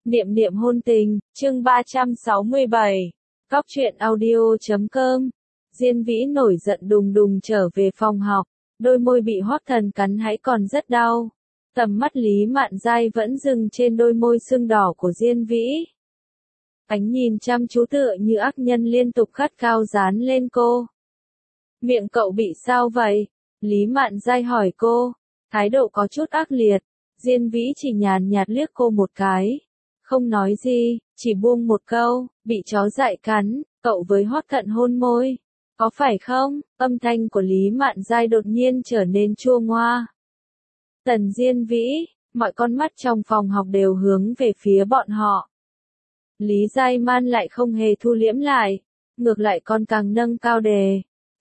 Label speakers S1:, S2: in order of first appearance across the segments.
S1: Niệm niệm hôn tình, chương 367. Cóc truyện audio.com. Diên Vĩ nổi giận đùng đùng trở về phòng học, đôi môi bị Hoắc Thần cắn hãy còn rất đau. Tầm mắt Lý Mạn Giai vẫn dừng trên đôi môi sưng đỏ của Diên Vĩ. Ánh nhìn chăm chú tựa như ác nhân liên tục khát khao dán lên cô. Miệng cậu bị sao vậy? Lý Mạn Giai hỏi cô, thái độ có chút ác liệt. Diên Vĩ chỉ nhàn nhạt liếc cô một cái. Không nói gì, chỉ buông một câu, bị chó dại cắn, cậu với Hoắc Thận hôn môi. Có phải không? Âm thanh của Lý Mạn Giai đột nhiên trở nên chua ngoa. Tần Diên Vĩ, mọi con mắt trong phòng học đều hướng về phía bọn họ. Lý Giai Man lại không hề thu liễm lại, ngược lại còn càng nâng cao đề.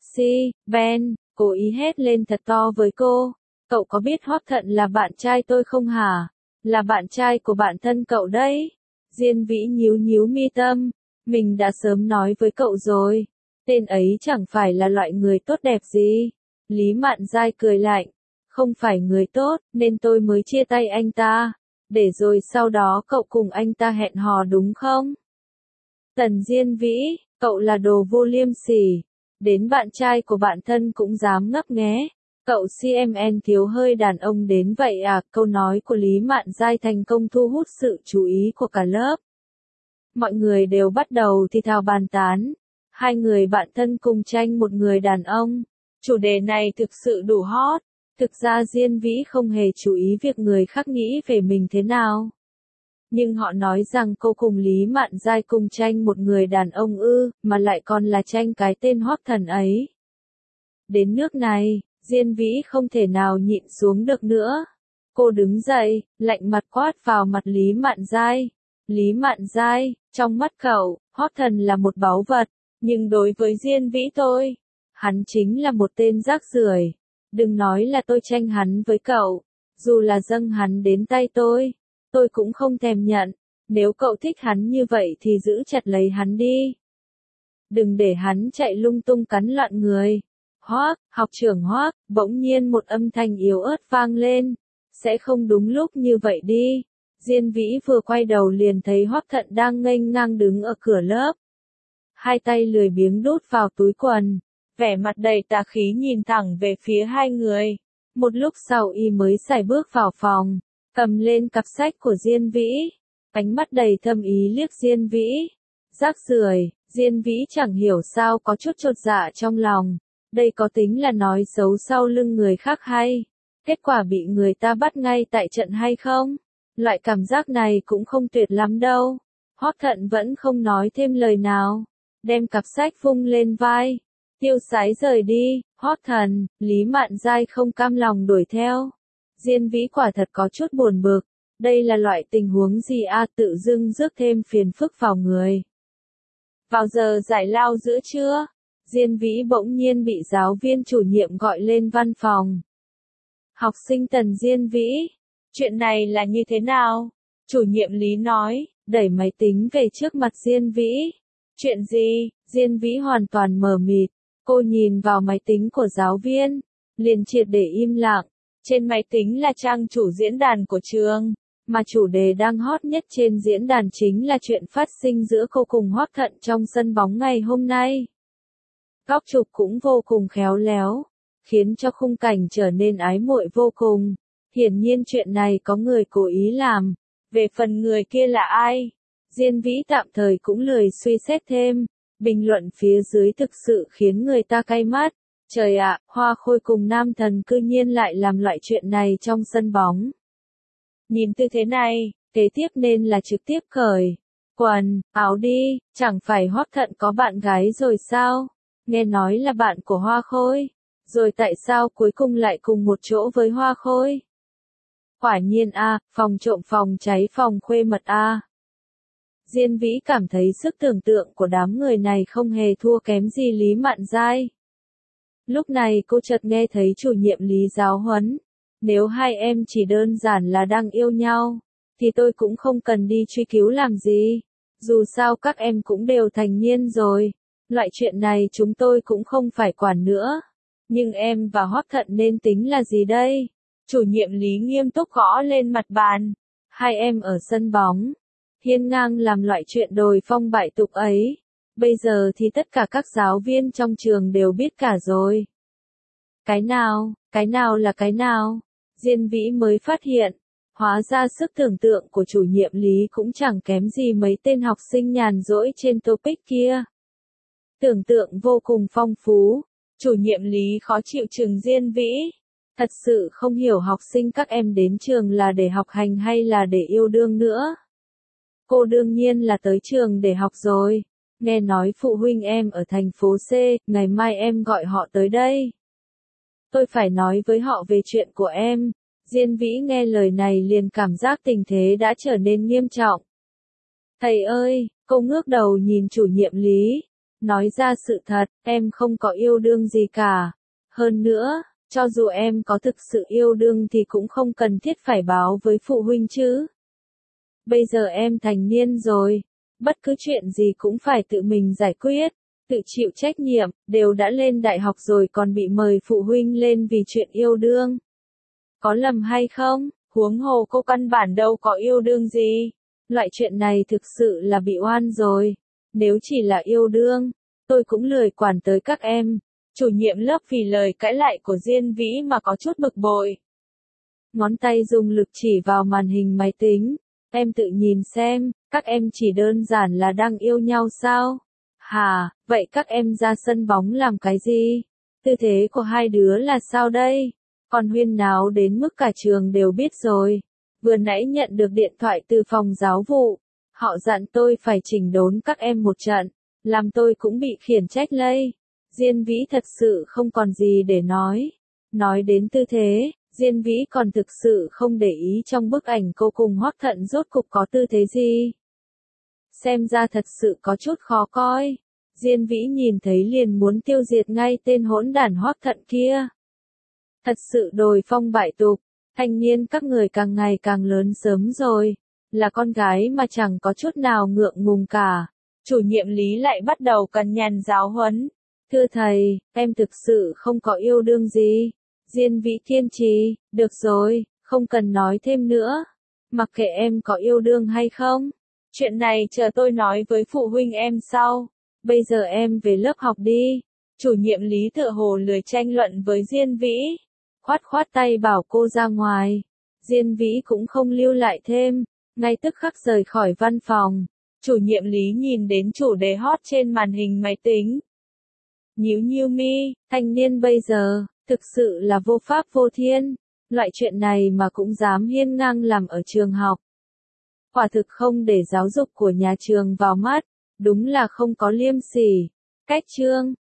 S1: Ben, cố ý hét lên thật to với cô. Cậu có biết Hoắc Thận là bạn trai tôi không hả? Là bạn trai của bạn thân cậu đấy. Diên Vĩ nhíu nhíu mi tâm. Mình đã sớm nói với cậu rồi. Tên ấy chẳng phải là loại người tốt đẹp gì. Lý Mạn Giai cười lạnh. Không phải người tốt, nên tôi mới chia tay anh ta. Để rồi sau đó cậu cùng anh ta hẹn hò đúng không? Tần Diên Vĩ, cậu là đồ vô liêm sỉ. Đến bạn trai của bạn thân cũng dám ngấp nghé. Cậu CMN thiếu hơi đàn ông đến vậy à? Câu nói của Lý Mạn Giai thành công thu hút sự chú ý của cả lớp. Mọi người đều bắt đầu thì thào bàn tán. Hai người bạn thân cùng tranh một người đàn ông. Chủ đề này thực sự đủ hot. Thực ra Diên Vĩ không hề chú ý việc người khác nghĩ về mình thế nào. Nhưng họ nói rằng cô cùng Lý Mạn Giai cùng tranh một người đàn ông mà lại còn là tranh cái tên Hoắc Thần ấy. Đến nước này, Diên Vĩ không thể nào nhịn xuống được nữa. Cô đứng dậy, lạnh mặt quát vào mặt Lý Mạn Giai. Lý Mạn Giai, trong mắt cậu, Hoắc Thần là một báu vật, nhưng đối với Diên Vĩ tôi, hắn chính là một tên rác rưởi. Đừng nói là tôi tranh hắn với cậu, dù là dâng hắn đến tay tôi cũng không thèm nhận. Nếu cậu thích hắn như vậy thì giữ chặt lấy hắn đi. Đừng để hắn chạy lung tung cắn loạn người. Hoắc, học trưởng Hoắc, bỗng nhiên một âm thanh yếu ớt vang lên. Sẽ không đúng lúc như vậy đi. Diên Vĩ vừa quay đầu liền thấy Hoắc Thận đang nghênh ngang đứng ở cửa lớp. Hai tay lười biếng đút vào túi quần. Vẻ mặt đầy tà khí nhìn thẳng về phía hai người. Một lúc sau y mới sải bước vào phòng, cầm lên cặp sách của Diên Vĩ. Ánh mắt đầy thâm ý liếc Diên Vĩ. Rác rưởi. Diên Vĩ chẳng hiểu sao có chút chột dạ trong lòng. Đây có tính là nói xấu sau lưng người khác hay? Kết quả bị người ta bắt ngay tại trận hay không? Loại cảm giác này cũng không tuyệt lắm đâu. Hoắc Thận vẫn không nói thêm lời nào. Đem cặp sách vung lên vai. Tiêu sái rời đi. Hoắc Thần, Lý Mạn Giai không cam lòng đuổi theo. Diên Vĩ quả thật có chút buồn bực. Đây là loại tình huống gì tự dưng rước thêm phiền phức vào người. Vào giờ giải lao giữa trưa, Diên Vĩ bỗng nhiên bị giáo viên chủ nhiệm gọi lên văn phòng. Học sinh Tần Diên Vĩ, chuyện này là như thế nào? Chủ nhiệm Lý nói, đẩy máy tính về trước mặt Diên Vĩ. Chuyện gì? Diên Vĩ hoàn toàn mờ mịt. Cô nhìn vào máy tính của giáo viên, liền triệt để im lặng. Trên máy tính là trang chủ diễn đàn của trường, mà chủ đề đang hot nhất trên diễn đàn chính là chuyện phát sinh giữa cô cùng Hoắc Thận trong sân bóng ngày hôm nay. Góc chụp cũng vô cùng khéo léo, khiến cho khung cảnh trở nên ái muội vô cùng. Hiển nhiên chuyện này có người cố ý làm. Về phần người kia là ai? Diên Vĩ tạm thời cũng lười suy xét thêm. Bình luận phía dưới thực sự khiến người ta cay mắt. Trời ạ, Hoa Khôi cùng Nam Thần cư nhiên lại làm loại chuyện này trong sân bóng. Nhìn tư thế này, kế tiếp nên là trực tiếp cởi quần, áo đi, chẳng phải Hoắc Thận có bạn gái rồi sao? Nghe nói là bạn của Hoa Khôi, rồi tại sao cuối cùng lại cùng một chỗ với Hoa Khôi? Quả nhiên phòng trộm phòng cháy phòng khuê mật Diên Vĩ cảm thấy sức tưởng tượng của đám người này không hề thua kém gì Lý Mạn Giai. Lúc này cô chợt nghe thấy chủ nhiệm Lý giáo huấn. Nếu hai em chỉ đơn giản là đang yêu nhau, thì tôi cũng không cần đi truy cứu làm gì. Dù sao các em cũng đều thành niên rồi. Loại chuyện này chúng tôi cũng không phải quản nữa. Nhưng em và Hoắc Thận nên tính là gì đây? Chủ nhiệm Lý nghiêm túc gõ lên mặt bàn. Hai em ở sân bóng. hiên ngang làm loại chuyện đồi phong bại tục ấy. Bây giờ thì tất cả các giáo viên trong trường đều biết cả rồi. Cái nào là cái nào? Diên Vĩ mới phát hiện. Hóa ra sức tưởng tượng của chủ nhiệm Lý cũng chẳng kém gì mấy tên học sinh nhàn rỗi trên topic kia. Tưởng tượng vô cùng phong phú. Chủ nhiệm Lý khó chịu chừng Diên Vĩ. Thật sự không hiểu học sinh các em đến trường là để học hành hay là để yêu đương nữa. Cô đương nhiên là tới trường để học rồi. Nghe nói phụ huynh em ở thành phố C, ngày mai em gọi họ tới đây. Tôi phải nói với họ về chuyện của em. Diên Vĩ nghe lời này liền cảm giác tình thế đã trở nên nghiêm trọng. Thầy ơi, cô ngước đầu nhìn chủ nhiệm Lý. Nói ra sự thật, em không có yêu đương gì cả. Hơn nữa, cho dù em có thực sự yêu đương thì cũng không cần thiết phải báo với phụ huynh chứ. Bây giờ em thành niên rồi. Bất cứ chuyện gì cũng phải tự mình giải quyết, tự chịu trách nhiệm, đều đã lên đại học rồi còn bị mời phụ huynh lên vì chuyện yêu đương. Có lầm hay không? Huống hồ cô căn bản đâu có yêu đương gì. Loại chuyện này thực sự là bị oan rồi. Nếu chỉ là yêu đương, tôi cũng lười quản tới các em. Chủ nhiệm lớp vì lời cãi lại của Diên Vĩ mà có chút bực bội. Ngón tay dùng lực chỉ vào màn hình máy tính. Em tự nhìn xem, các em chỉ đơn giản là đang yêu nhau sao? Hả, vậy các em ra sân bóng làm cái gì? Tư thế của hai đứa là sao đây? Còn huyên náo đến mức cả trường đều biết rồi. Vừa nãy nhận được điện thoại từ phòng giáo vụ. Họ dặn tôi phải chỉnh đốn các em một trận. Làm tôi cũng bị khiển trách lây. Diên Vĩ thật sự không còn gì để nói. Nói đến tư thế, Diên Vĩ còn thực sự không để ý trong bức ảnh cô cùng Hoắc Thận rốt cục có tư thế gì. Xem ra thật sự có chút khó coi. Diên Vĩ nhìn thấy liền muốn tiêu diệt ngay tên hỗn đản Hoắc Thận kia. Thật sự đồi phong bại tục, thanh niên các người càng ngày càng lớn sớm rồi. Là con gái mà chẳng có chút nào ngượng ngùng cả. Chủ nhiệm Lý lại bắt đầu cằn nhằn giáo huấn. Thưa thầy, em thực sự không có yêu đương gì. Diên Vĩ kiên trì, được rồi, không cần nói thêm nữa. Mặc kệ em có yêu đương hay không. Chuyện này chờ tôi nói với phụ huynh em sau. Bây giờ em về lớp học đi. Chủ nhiệm Lý tựa hồ lười tranh luận với Diên Vĩ. Khoát khoát tay bảo cô ra ngoài. Diên Vĩ cũng không lưu lại thêm. Ngay tức khắc rời khỏi văn phòng. Chủ nhiệm Lý nhìn đến chủ đề hot trên màn hình máy tính. Nhíu nhíu mi, thanh niên bây giờ, thực sự là vô pháp vô thiên. Loại chuyện này mà cũng dám hiên ngang làm ở trường học. Quả thực không để giáo dục của nhà trường vào mắt. Đúng là không có liêm sỉ. Cách chương